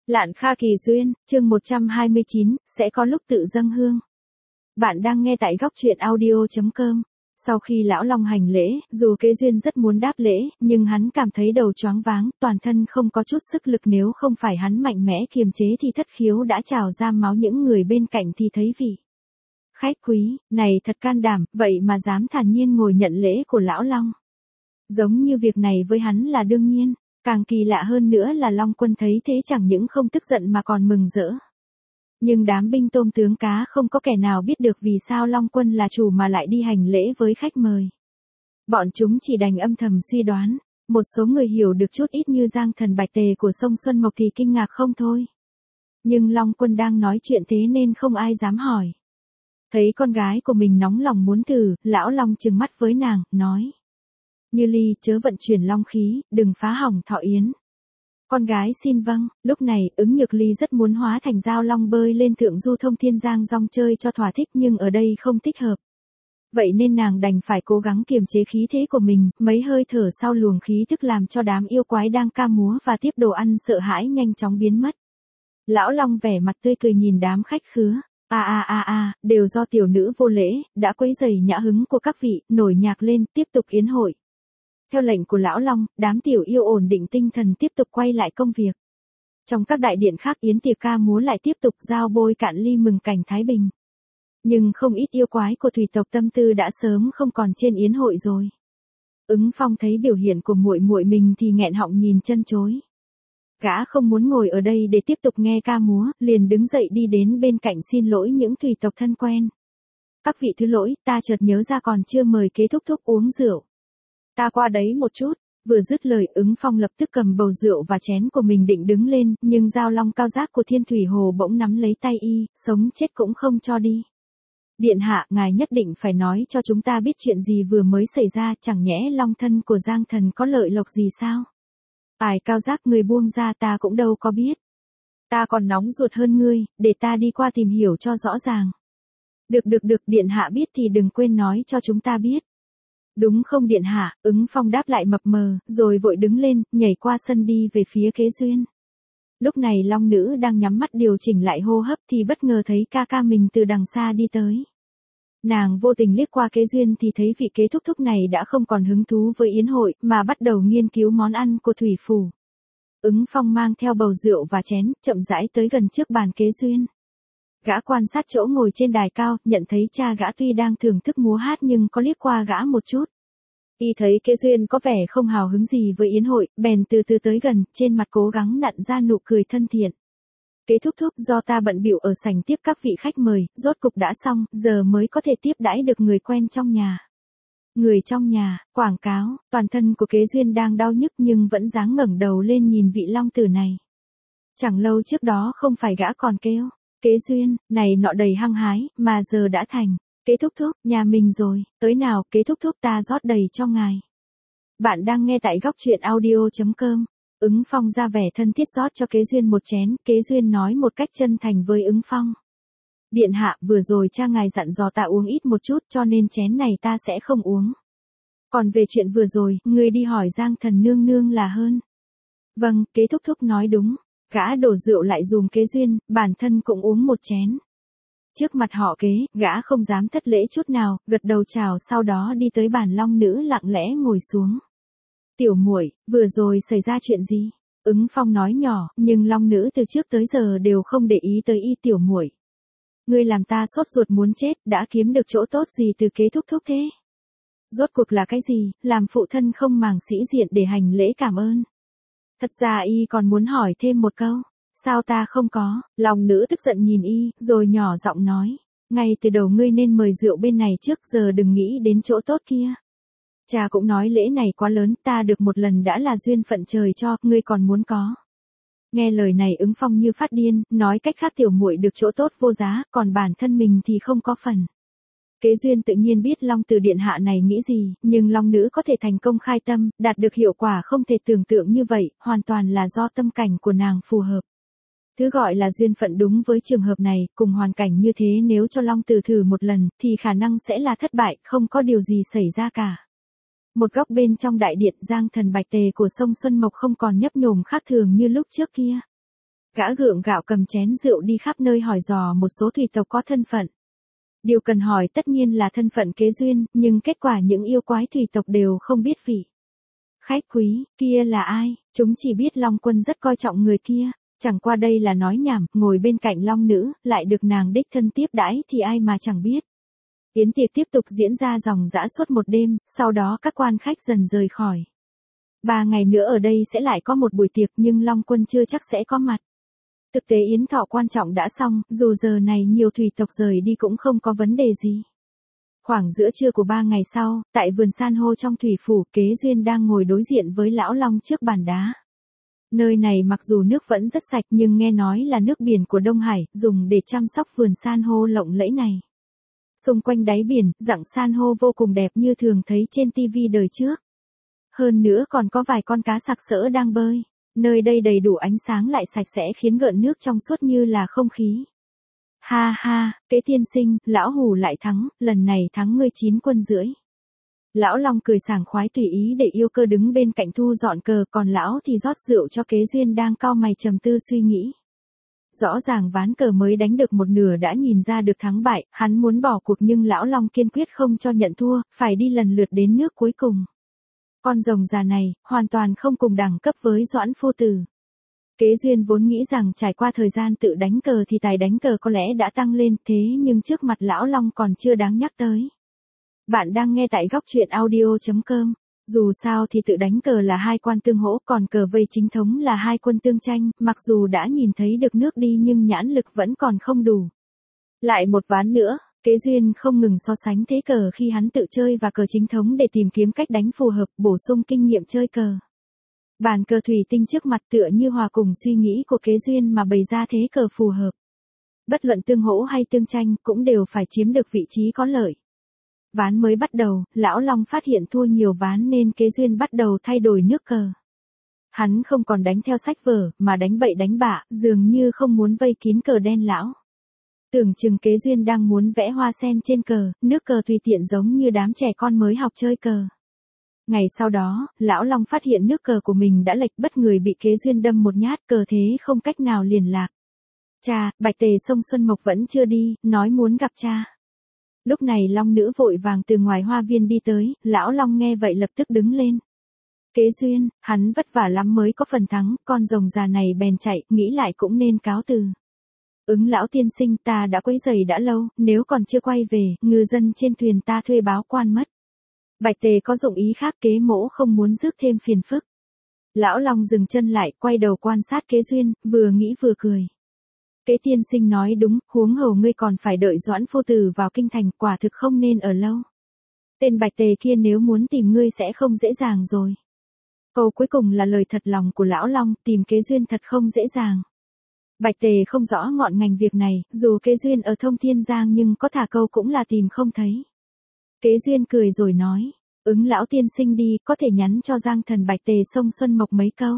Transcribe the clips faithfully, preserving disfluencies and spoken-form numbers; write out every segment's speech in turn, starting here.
Lạn Kha kỳ duyên, chương một trăm hai mươi chín, sẽ có lúc tự dâng hương. Bạn đang nghe tại góc truyện audio chấm com. Sau khi lão Long hành lễ, dù Kế Duyên rất muốn đáp lễ, nhưng hắn cảm thấy đầu choáng váng, toàn thân không có chút sức lực, nếu không phải hắn mạnh mẽ kiềm chế thì thất khiếu đã trào ra máu, những người bên cạnh thì thấy vị. Khách quý, này thật can đảm, vậy mà dám thản nhiên ngồi nhận lễ của lão Long. Giống như việc này với hắn là đương nhiên. Càng kỳ lạ hơn nữa là Long Quân thấy thế chẳng những không tức giận mà còn mừng rỡ. Nhưng đám binh tôm tướng cá không có kẻ nào biết được vì sao Long Quân là chủ mà lại đi hành lễ với khách mời. Bọn chúng chỉ đành âm thầm suy đoán, một số người hiểu được chút ít như Giang Thần Bạch Tề của sông Xuân Mộc thì kinh ngạc không thôi. Nhưng Long Quân đang nói chuyện thế nên không ai dám hỏi. Thấy con gái của mình nóng lòng muốn thử, lão Long trừng mắt với nàng, nói. Như Ly, chớ vận chuyển long khí, đừng phá hỏng thọ yến. Con gái xin vâng. Lúc này, Ứng Nhược Ly rất muốn hóa thành dao long bơi lên thượng du thông thiên giang rong chơi cho thỏa thích, nhưng ở đây không thích hợp. Vậy nên nàng đành phải cố gắng kiềm chế khí thế của mình, mấy hơi thở sau luồng khí tức làm cho đám yêu quái đang ca múa và tiếp đồ ăn sợ hãi nhanh chóng biến mất. Lão Long vẻ mặt tươi cười nhìn đám khách khứa. A a a a, đều do tiểu nữ vô lễ, đã quấy rầy nhã hứng của các vị, nổi nhạc lên, tiếp tục yến hội. Theo lệnh của lão Long, đám tiểu yêu ổn định tinh thần tiếp tục quay lại công việc. Trong các đại điện khác yến tiệc ca múa lại tiếp tục giao bôi cạn ly mừng cảnh thái bình. Nhưng không ít yêu quái của thủy tộc tâm tư đã sớm không còn trên yến hội rồi. Ứng Phong thấy biểu hiện của muội muội mình thì nghẹn họng nhìn chân chối. Gã không muốn ngồi ở đây để tiếp tục nghe ca múa, liền đứng dậy đi đến bên cạnh xin lỗi những thủy tộc thân quen. Các vị thứ lỗi, ta chợt nhớ ra còn chưa mời Kế thúc thúc uống rượu. Ta qua đấy một chút. Vừa dứt lời, Ứng Phong lập tức cầm bầu rượu và chén của mình định đứng lên, nhưng dao long cao giác của Thiên Thủy Hồ bỗng nắm lấy tay y, sống chết cũng không cho đi. Điện hạ, ngài nhất định phải nói cho chúng ta biết chuyện gì vừa mới xảy ra, chẳng nhẽ long thân của Giang Thần có lợi lộc gì sao? Ai cao giác, người buông ra, ta cũng đâu có biết. Ta còn nóng ruột hơn ngươi, để ta đi qua tìm hiểu cho rõ ràng. Được được được, điện hạ biết thì đừng quên nói cho chúng ta biết. Đúng không điện hạ? Ứng Phong đáp lại mập mờ, rồi vội đứng lên, nhảy qua sân đi về phía Kế Duyên. Lúc này long nữ đang nhắm mắt điều chỉnh lại hô hấp thì bất ngờ thấy ca ca mình từ đằng xa đi tới. Nàng vô tình liếc qua Kế Duyên thì thấy vị Kế thúc thúc này đã không còn hứng thú với yến hội mà bắt đầu nghiên cứu món ăn của thủy phủ. Ứng Phong mang theo bầu rượu và chén, chậm rãi tới gần trước bàn Kế Duyên. Gã quan sát chỗ ngồi trên đài cao, nhận thấy cha gã tuy đang thưởng thức múa hát nhưng có liếc qua gã một chút. Y thấy Kế Duyên có vẻ không hào hứng gì với yến hội, bèn từ từ tới gần, trên mặt cố gắng nặn ra nụ cười thân thiện. Kế thúc thúc, do ta bận bịu ở sảnh tiếp các vị khách mời, rốt cục đã xong, giờ mới có thể tiếp đãi được người quen trong nhà. Người trong nhà, quảng cáo, toàn thân của Kế Duyên đang đau nhức nhưng vẫn dáng ngẩng đầu lên nhìn vị long tử này. Chẳng lâu trước đó không phải gã còn kêu. Kế Duyên, này nọ đầy hăng hái, mà giờ đã thành. Kế thúc thúc, nhà mình rồi, tới nào, Kế thúc thúc, ta rót đầy cho ngài. Bạn đang nghe tại góc truyện audio chấm com. Ứng Phong ra vẻ thân thiết rót cho Kế Duyên một chén, Kế Duyên nói một cách chân thành với Ứng Phong. Điện hạ, vừa rồi cha ngài dặn dò ta uống ít một chút cho nên chén này ta sẽ không uống. Còn về chuyện vừa rồi, người đi hỏi Giang Thần nương nương là hơn. Vâng, Kế thúc thúc nói đúng. Gã đổ rượu lại dùm Kế Duyên, bản thân cũng uống một chén. Trước mặt họ Kế, gã không dám thất lễ chút nào, gật đầu chào, sau đó đi tới bàn long nữ lặng lẽ ngồi xuống. Tiểu muội, vừa rồi xảy ra chuyện gì? Ứng Phong nói nhỏ, nhưng long nữ từ trước tới giờ đều không để ý tới y. Tiểu muội, ngươi làm ta sốt ruột muốn chết, đã kiếm được chỗ tốt gì từ Kế thúc thúc thế? Rốt cuộc là cái gì, làm phụ thân không màng sĩ diện để hành lễ cảm ơn? Thật ra y còn muốn hỏi thêm một câu. Sao ta không có? Long nữ tức giận nhìn y, rồi nhỏ giọng nói. Ngay từ đầu ngươi nên mời rượu bên này trước, giờ đừng nghĩ đến chỗ tốt kia. Cha cũng nói lễ này quá lớn, ta được một lần đã là duyên phận trời cho, ngươi còn muốn có. Nghe lời này Ứng Phong như phát điên, nói cách khác tiểu muội được chỗ tốt vô giá, còn bản thân mình thì không có phần. Kế Duyên tự nhiên biết Long Tử điện hạ này nghĩ gì, nhưng Long nữ có thể thành công khai tâm, đạt được hiệu quả không thể tưởng tượng như vậy, hoàn toàn là do tâm cảnh của nàng phù hợp. Thứ gọi là duyên phận đúng với trường hợp này, cùng hoàn cảnh như thế nếu cho Long Tử thử một lần, thì khả năng sẽ là thất bại, không có điều gì xảy ra cả. Một góc bên trong đại điện, Giang Thần Bạch Tề của sông Xuân Mộc không còn nhấp nhổm khác thường như lúc trước kia. Gã gượng gạo cầm chén rượu đi khắp nơi hỏi dò một số thủy tộc có thân phận. Điều cần hỏi tất nhiên là thân phận kế duyên, nhưng kết quả những yêu quái thủy tộc đều không biết vị. Khách quý, kia là ai? Chúng chỉ biết Long Quân rất coi trọng người kia. Chẳng qua đây là nói nhảm, ngồi bên cạnh Long Nữ, lại được nàng đích thân tiếp đãi thì ai mà chẳng biết. Yến tiệc tiếp tục diễn ra ròng rã suốt một đêm, sau đó các quan khách dần rời khỏi. Ba ngày nữa ở đây sẽ lại có một buổi tiệc nhưng Long Quân chưa chắc sẽ có mặt. Thực tế yến thọ quan trọng đã xong, dù giờ này nhiều thủy tộc rời đi cũng không có vấn đề gì. Khoảng giữa trưa của ba ngày sau, tại vườn san hô trong thủy phủ, Kế Duyên đang ngồi đối diện với Lão Long trước bàn đá. Nơi này mặc dù nước vẫn rất sạch nhưng nghe nói là nước biển của Đông Hải, dùng để chăm sóc vườn san hô lộng lẫy này. Xung quanh đáy biển, rặng san hô vô cùng đẹp như thường thấy trên tivi đời trước. Hơn nữa còn có vài con cá sặc sỡ đang bơi. Nơi đây đầy đủ ánh sáng lại sạch sẽ khiến gợn nước trong suốt như là không khí. Ha ha, Kế tiên sinh, lão hù lại thắng, lần này thắng ngươi chín quân rưỡi. Lão Long cười sảng khoái tùy ý để yêu cơ đứng bên cạnh thu dọn cờ, còn lão thì rót rượu cho Kế Duyên đang cau mày trầm tư suy nghĩ. Rõ ràng ván cờ mới đánh được một nửa đã nhìn ra được thắng bại, hắn muốn bỏ cuộc nhưng lão Long kiên quyết không cho nhận thua, phải đi lần lượt đến nước cuối cùng. Con rồng già này, hoàn toàn không cùng đẳng cấp với Doãn phu tử. Kế Duyên vốn nghĩ rằng trải qua thời gian tự đánh cờ thì tài đánh cờ có lẽ đã tăng lên, thế nhưng trước mặt lão Long còn chưa đáng nhắc tới. Bạn đang nghe tại góc truyện audio chấm com. Dù sao thì tự đánh cờ là hai quan tương hỗ, còn cờ vây chính thống là hai quân tương tranh, mặc dù đã nhìn thấy được nước đi nhưng nhãn lực vẫn còn không đủ. Lại một ván nữa, Kế Duyên không ngừng so sánh thế cờ khi hắn tự chơi và cờ chính thống để tìm kiếm cách đánh phù hợp, bổ sung kinh nghiệm chơi cờ. Bàn cờ thủy tinh trước mặt tựa như hòa cùng suy nghĩ của Kế Duyên mà bày ra thế cờ phù hợp. Bất luận tương hỗ hay tương tranh cũng đều phải chiếm được vị trí có lợi. Ván mới bắt đầu, lão Long phát hiện thua nhiều ván nên Kế Duyên bắt đầu thay đổi nước cờ. Hắn không còn đánh theo sách vở, mà đánh bậy đánh bạ, dường như không muốn vây kín cờ đen lão. Tưởng chừng Kế Duyên đang muốn vẽ hoa sen trên cờ, nước cờ tùy tiện giống như đám trẻ con mới học chơi cờ. Ngày sau đó, lão Long phát hiện nước cờ của mình đã lệch, bất người bị Kế Duyên đâm một nhát, cờ thế không cách nào liền lạc. Cha, Bạch Tề sông Xuân Mộc vẫn chưa đi, nói muốn gặp cha. Lúc này Long Nữ vội vàng từ ngoài hoa viên đi tới, lão Long nghe vậy lập tức đứng lên. Kế Duyên, hắn vất vả lắm mới có phần thắng, con rồng già này bèn chạy, nghĩ lại cũng nên cáo từ. Ứng lão tiên sinh, ta đã quấy rầy đã lâu, nếu còn chưa quay về, ngư dân trên thuyền ta thuê báo quan mất. Bạch Tề có dụng ý khác, Kế mỗ không muốn rước thêm phiền phức. Lão Long dừng chân lại, quay đầu quan sát Kế Duyên, vừa nghĩ vừa cười. Kế tiên sinh nói đúng, huống hồ ngươi còn phải đợi Doãn phu tử vào kinh thành, quả thực không nên ở lâu. Tên Bạch Tề kia nếu muốn tìm ngươi sẽ không dễ dàng rồi. Câu cuối cùng là lời thật lòng của lão Long, tìm Kế Duyên thật không dễ dàng. Bạch Tề không rõ ngọn ngành việc này, dù Kế Duyên ở Thông Thiên Giang nhưng có thả câu cũng là tìm không thấy. Kế Duyên cười rồi nói, ứng lão tiên sinh đi, có thể nhắn cho Giang thần Bạch Tề sông Xuân Mộc mấy câu.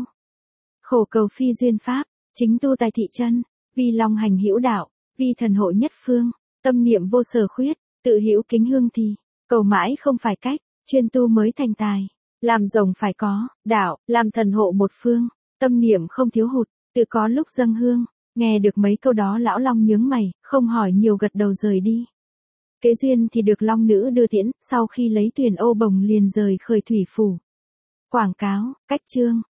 Khổ cầu phi duyên pháp, chính tu tài thị chân, vì long hành hữu đạo, vì thần hộ nhất phương, tâm niệm vô sở khuyết, tự hữu kính hương thì, cầu mãi không phải cách, chuyên tu mới thành tài, làm rồng phải có, đạo, làm thần hộ một phương, tâm niệm không thiếu hụt, tự có lúc dâng hương. Nghe được mấy câu đó lão Long nhướng mày, không hỏi nhiều gật đầu rời đi. Kế Duyên thì được Long Nữ đưa tiễn, sau khi lấy thuyền ô bồng liền rời khởi thủy phủ. Quảng cáo, cách chương.